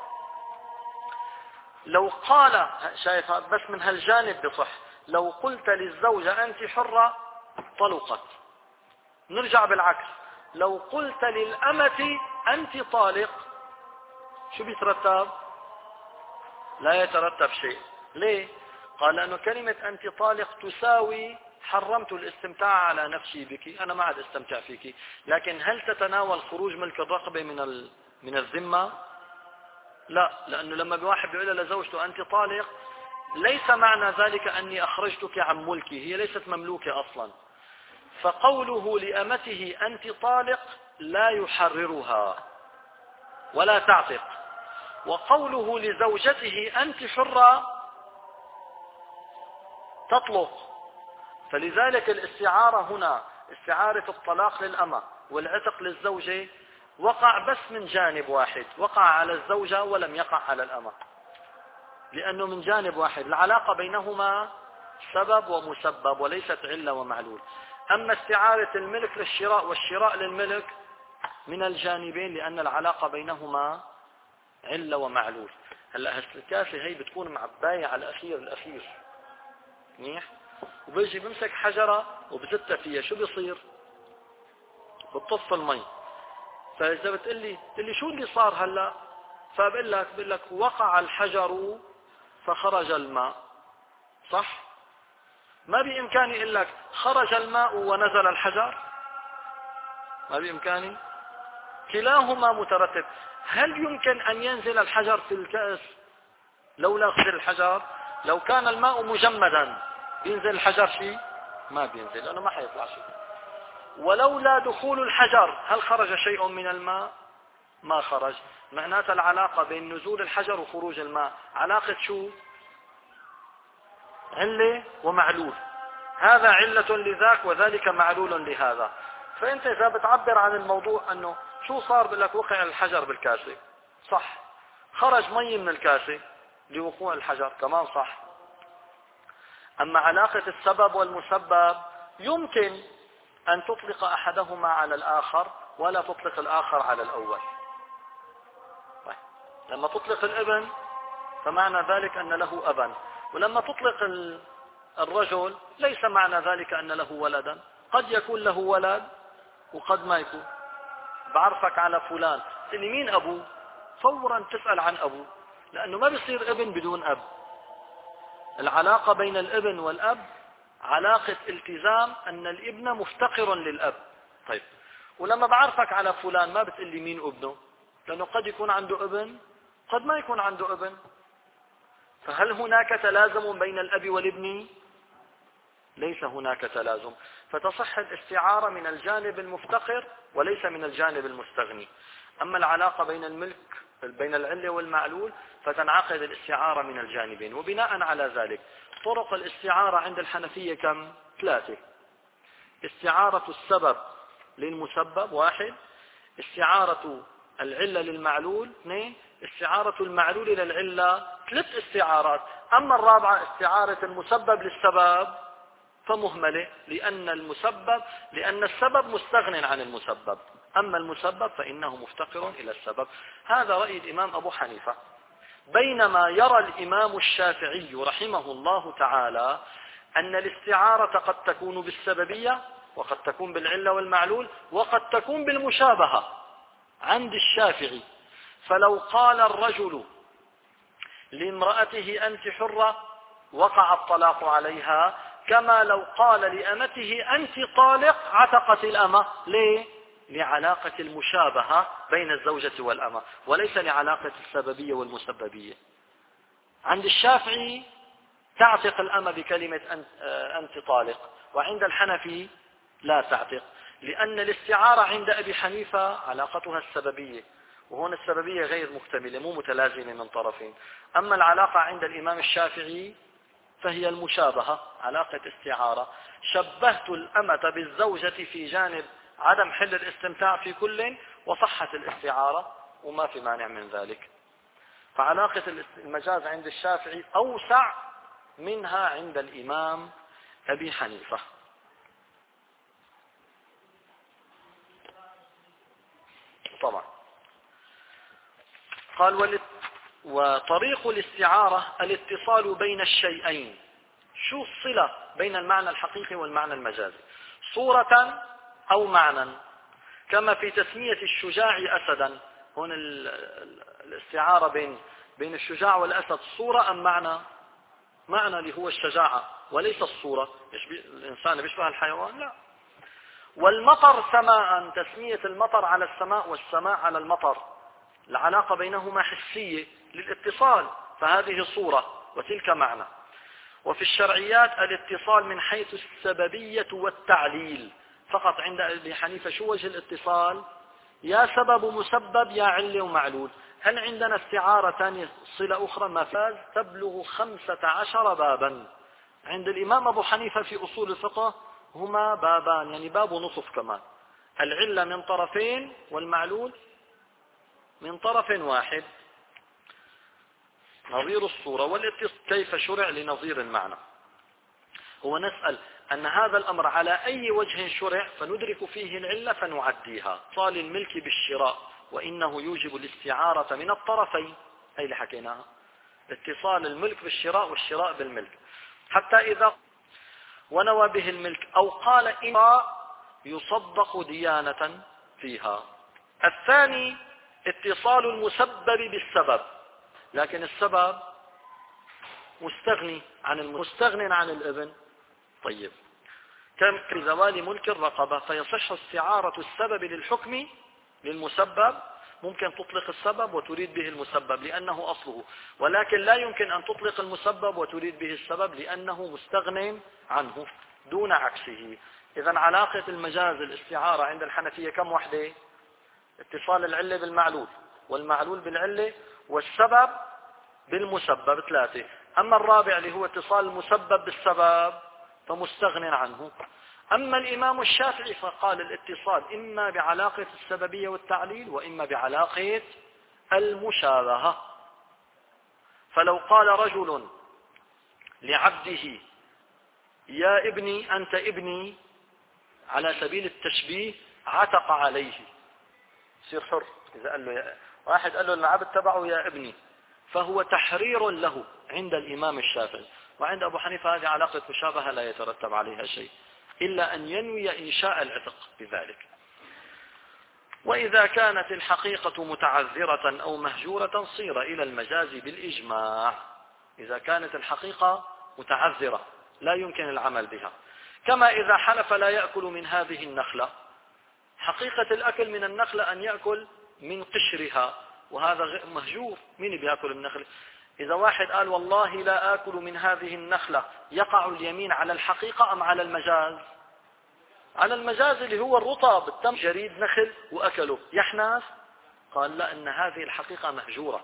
لو قال، شايف بس من هالجانب بصح، لو قلت للزوجة أنت حرة طلقت. نرجع بالعكس، لو قلت للأمة أنت طالق شو بيترتب؟ لا يترتب شيء. ليه؟ قال لأنه كلمة أنت طالق تساوي حرمت الاستمتاع على نفسي بك، أنا ما عاد استمتع فيك. لكن هل تتناول خروج ملك الرقبة من من الذمة؟ لا، لأنه لما بواحد بيقول لزوجته أنت طالق ليس معنى ذلك أني أخرجتك عن ملكي، هي ليست مملوكة أصلا. فقوله لأمته أنت طالق لا يحررها ولا تعتق، وقوله لزوجته أنت حرة تطلق. فلذلك الاستعارة هنا، استعارة الطلاق للأمة والعتق للزوجة، وقع بس من جانب واحد، وقع على الزوجة ولم يقع على الأمة، لأنه من جانب واحد. العلاقة بينهما سبب ومسبب وليست علة ومعلول. أما استعارة الملك للشراء والشراء للملك من الجانبين، لأن العلاقة بينهما علة ومعلول. هلا الكاسة هي بتكون معباية على الأخير الأخير منيح، وبيجي بمسك حجرة وبزتها فيها، شو بيصير؟ بتطف المي. فإذا بتقلي تقلي شو اللي صار هلا؟ فبقول لك بقول لك وقع الحجر فخرج الماء، صح؟ ما بإمكاني أقول لك خرج الماء ونزل الحجر، ما بإمكاني، كلاهما مترتب. هل يمكن أن ينزل الحجر في الكأس لولا خروج الحجر؟ لو كان الماء مجمدا بينزل الحجر شيء؟ ما بينزل، لأنه ما حيطلع شيء. ولولا دخول الحجر هل خرج شيء من الماء؟ ما خرج. معناتها العلاقة بين نزول الحجر وخروج الماء علاقة شو؟ علة ومعلول. هذا علة لذاك وذلك معلول لهذا. فأنت إذا بتعبر عن الموضوع أنه شو صار، بقول لك وقع الحجر بالكاسة، صح. خرج مي من الكاسة لوقوع الحجر، كمان صح. أما علاقة السبب والمسبب يمكن أن تطلق أحدهما على الآخر ولا تطلق الآخر على الأول. طيب. لما تطلق الابن فمعنى ذلك أن له أبا، ولما تطلق الرجل ليس معنى ذلك أن له ولدا، قد يكون له ولد وقد ما يكون. بعرفك على فلان، تقول لي مين أبوه؟ فورا تسأل عن أبوه، لأنه ما بيصير ابن بدون أب. العلاقة بين الابن والأب علاقة التزام، أن الابن مفتقر للأب. طيب، ولما بعرفك على فلان ما بتقول لي مين ابنه، لأنه قد يكون عنده ابن قد ما يكون عنده ابن. فهل هناك تلازم بين الأب والابن؟ ليس هناك تلازم. فتصح الاستعارة من الجانب المفتقر وليس من الجانب المستغني. أما العلاقة بين الملك بين العلة والمعلول فتنعقد الاستعارة من الجانبين. وبناء على ذلك طرق الاستعارة عند الحنفية كم؟ ثلاثة. استعارة السبب للمسبب واحد، استعارة العلة للمعلول اثنين، استعارة المعلول للعلة ثلاث استعارات. أما الرابعة استعارة المسبب للسبب فمهملة، لأن المسبب لأن السبب مستغن عن المسبب، أما المسبب فإنه مفتقر إلى السبب. هذا رأي الإمام أبو حنيفة. بينما يرى الإمام الشافعي رحمه الله تعالى أن الاستعارة قد تكون بالسببية وقد تكون بالعلة والمعلول وقد تكون بالمشابهة عند الشافعي. فلو قال الرجل لامرأته أنت حرة وقع الطلاق عليها، كما لو قال لأمته أنت طالق عتقت الأمة. ليه؟ لعلاقة المشابهة بين الزوجة والأمة، وليس لعلاقة السببية والمسببية. عند الشافعي تعتق الأمة بكلمة أنت طالق، وعند الحنفي لا تعتق، لأن الاستعارة عند أبي حنيفة علاقتها السببية، وهون السببية غير مكتملة مو متلازمة من طرفين. أما العلاقة عند الإمام الشافعي فهي المشابهة، علاقة استعارة. شبهت الأمة بالزوجة في جانب عدم حل الاستمتاع في كل، وصحت الاستعارة وما في مانع من ذلك. فعلاقة المجاز عند الشافعي أوسع منها عند الإمام أبي حنيفة. طبعا قال وطريق الاستعارة الاتصال بين الشيئين. شو الصلة بين المعنى الحقيقي والمعنى المجازي؟ صورة أو معنى، كما في تسمية الشجاع أسدا. هون الاستعارة بين بين الشجاع والأسد صورة أم معنى؟ معنى اللي هو الشجاعة وليس الصورة. الإنسان بيشبه الحيوان؟ لا. والمطر سماء، تسمية المطر على السماء والسماء على المطر، العلاقة بينهما حسية للاتصال، فهذه صورة وتلك معنى. وفي الشرعيات الاتصال من حيث السببية والتعليل فقط. عند أبي حنيفة شو وجه الاتصال؟ يا سبب مسبب يا علة ومعلول. هل عندنا استعارة ثانية صلة أخرى؟ ما فاز تبلغ خمسة عشر بابا. عند الإمام أبو حنيفة في أصول الفقه هما بابان، يعني باب ونصف كمان. العلة من طرفين والمعلول من طرف واحد، نظير الصورة. والاتصال كيف شرع لنظير المعنى. هو نسأل أن هذا الأمر على أي وجه شرع فندرك فيه العلة فنعديها. اتصال الملك بالشراء وإنه يوجب الاستعارة من الطرفين، أي اللي حكيناها، اتصال الملك بالشراء والشراء بالملك. حتى إذا ونوى به الملك أو قال إن يصدق ديانة فيها. الثاني اتصال المسبب بالسبب، لكن السبب مستغني عن المستغن عن الابن. طيب، كم في زوال ملك الرقبة فيصح استعارة السبب للحكم للمسبب. ممكن تطلق السبب وتريد به المسبب لأنه أصله، ولكن لا يمكن أن تطلق المسبب وتريد به السبب لأنه مستغن عنه دون عكسه. إذن علاقة المجاز الاستعارة عند الحنفية كم وحدة؟ اتصال العلة بالمعلول والمعلول بالعلة والسبب بالمسبب ثلاثة. أما الرابع اللي هو اتصال المسبب بالسبب فمستغن عنه. أما الإمام الشافعي فقال الاتصال إما بعلاقة السببية والتعليل وإما بعلاقة المشابهة. فلو قال رجل لعبده يا ابني أنت ابني على سبيل التشبيه عتق عليه، يصير حر. إذا قال له يا واحد قال له العبد تبعه يا ابني فهو تحرير له عند الإمام الشافعي. وعند أبو حنيفة هذه علاقة مشابهة لا يترتب عليها شيء إلا أن ينوي إنشاء العتق بذلك. وإذا كانت الحقيقة متعذرة أو مهجورة صير إلى المجاز بالإجماع. إذا كانت الحقيقة متعذرة لا يمكن العمل بها، كما إذا حلف لا يأكل من هذه النخلة، حقيقة الأكل من النخلة أن يأكل من قشرها، وهذا مهجور. مين بيأكل النخلة؟ إذا واحد قال والله لا آكل من هذه النخلة، يقع اليمين على الحقيقة أم على المجاز؟ على المجاز اللي هو الرطب، التم جريد نخل وأكله يحناس. قال لا، إن هذه الحقيقة مهجورة.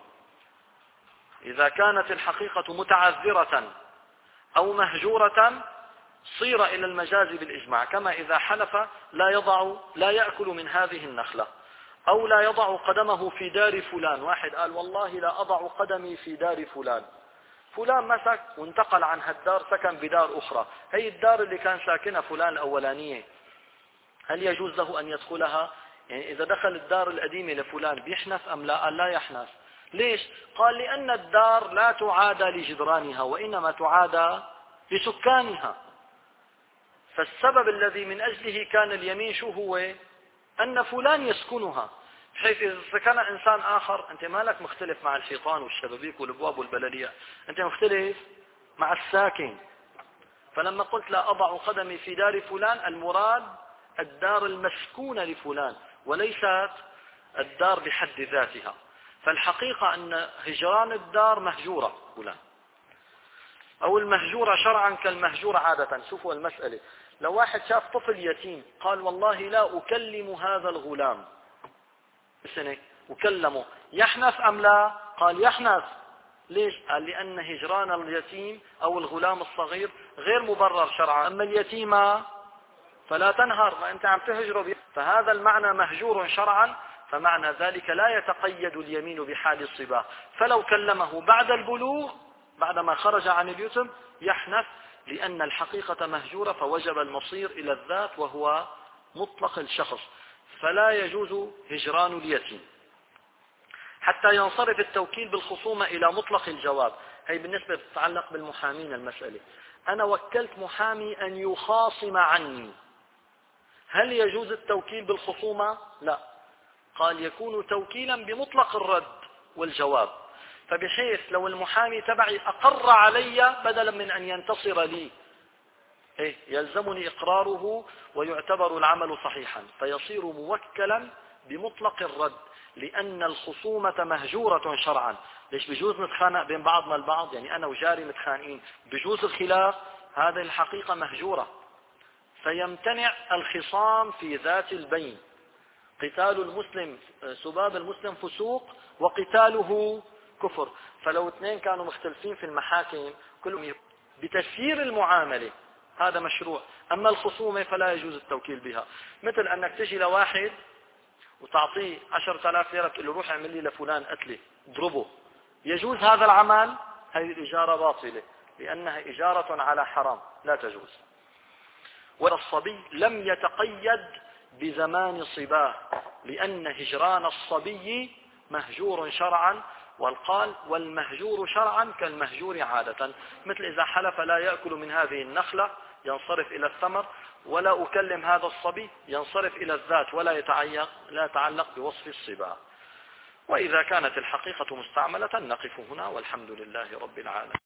إذا كانت الحقيقة متعذرة أو مهجورة صير إلى المجاز بالإجماع، كما إذا حلف لا يضع لا يأكل من هذه النخلة، أو لا يضع قدمه في دار فلان. واحد قال والله لا أضع قدمي في دار فلان، فلان مسك وانتقل عن هالدار سكن بدار أخرى، هي الدار اللي كان ساكنها فلان الأولانية، هل يجوز له أن يدخلها؟ يعني إذا دخل الدار القديمة لفلان بيحنث أم لا؟ قال لا يحنث. ليش؟ قال لأن الدار لا تعادى لجدرانها وإنما تعادى لسكانها، فالسبب الذي من أجله كان اليمين شو هو؟ أن فلان يسكنها، بحيث إذا سكن إنسان آخر أنت مالك مختلف مع الحيطان والشبابيك والأبواب والبلالية، أنت مختلف مع الساكن. فلما قلت لا أضع قدمي في دار فلان، المراد الدار المسكونة لفلان وليست الدار بحد ذاتها. فالحقيقة أن هجران الدار مهجورة فلان، أو المهجورة شرعا كالمهجورة عادة. شوفوا المسألة، لو واحد شاف طفل يتيم قال والله لا أكلم هذا الغلام سنة، وكلمه، يحنث أم لا؟ قال يحنث. ليش؟ قال لأن هجران اليتيم أو الغلام الصغير غير مبرر شرعا، أما اليتيمة فلا تنهر، ما أنت عم تهجره بي. فهذا المعنى مهجور شرعا، فمعنى ذلك لا يتقيد اليمين بحال الصبا، فلو كلمه بعد البلوغ بعدما خرج عن اليتم يحنث، لأن الحقيقة مهجورة، فوجب المصير إلى الذات وهو مطلق الشخص، فلا يجوز هجران اليتيم حتى ينصرف التوكيل بالخصومة إلى مطلق الجواب. هي بالنسبة تتعلق بالمحامين المسألة، أنا وكلت محامي أن يخاصم عني، هل يجوز التوكيل بالخصومة؟ لا. قال يكون توكيلا بمطلق الرد والجواب، فبحيث لو المحامي تبعي أقر علي بدلا من أن ينتصر لي، إيه يلزمني إقراره ويعتبر العمل صحيحا، فيصير موكلا بمطلق الرد، لأن الخصومة مهجورة شرعا. ليش بجوز نتخانق بين بعضنا البعض؟ يعني أنا وجاري متخانقين، بجوز الخلاف، هذه الحقيقة مهجورة، فيمتنع الخصام في ذات البين. قتال المسلم سباب المسلم فسوق وقتاله كفر. فلو اثنين كانوا مختلفين في المحاكم كلهم بتسيير المعاملة هذا مشروع، أما الخصومة فلا يجوز التوكيل بها. مثل أنك تجي لواحد وتعطيه عشرة آلاف ليرة تقول له روح اعمل لي لفلان قتله اضربه، يجوز هذا العمل؟ هذه الإجارة باطلة لأنها إجارة على حرام لا تجوز. والصبي لم يتقيد بزمان صباه، لأن هجران الصبي مهجور شرعا، والقال والمهجور شرعا كالمهجور عادة. مثل إذا حلف لا يأكل من هذه النخلة ينصرف إلى الثمر، ولا أكلم هذا الصبي ينصرف إلى الذات ولا يتعلق لا يتعلق بوصف الصبا. وإذا كانت الحقيقة مستعملة نقف هنا، والحمد لله رب العالمين.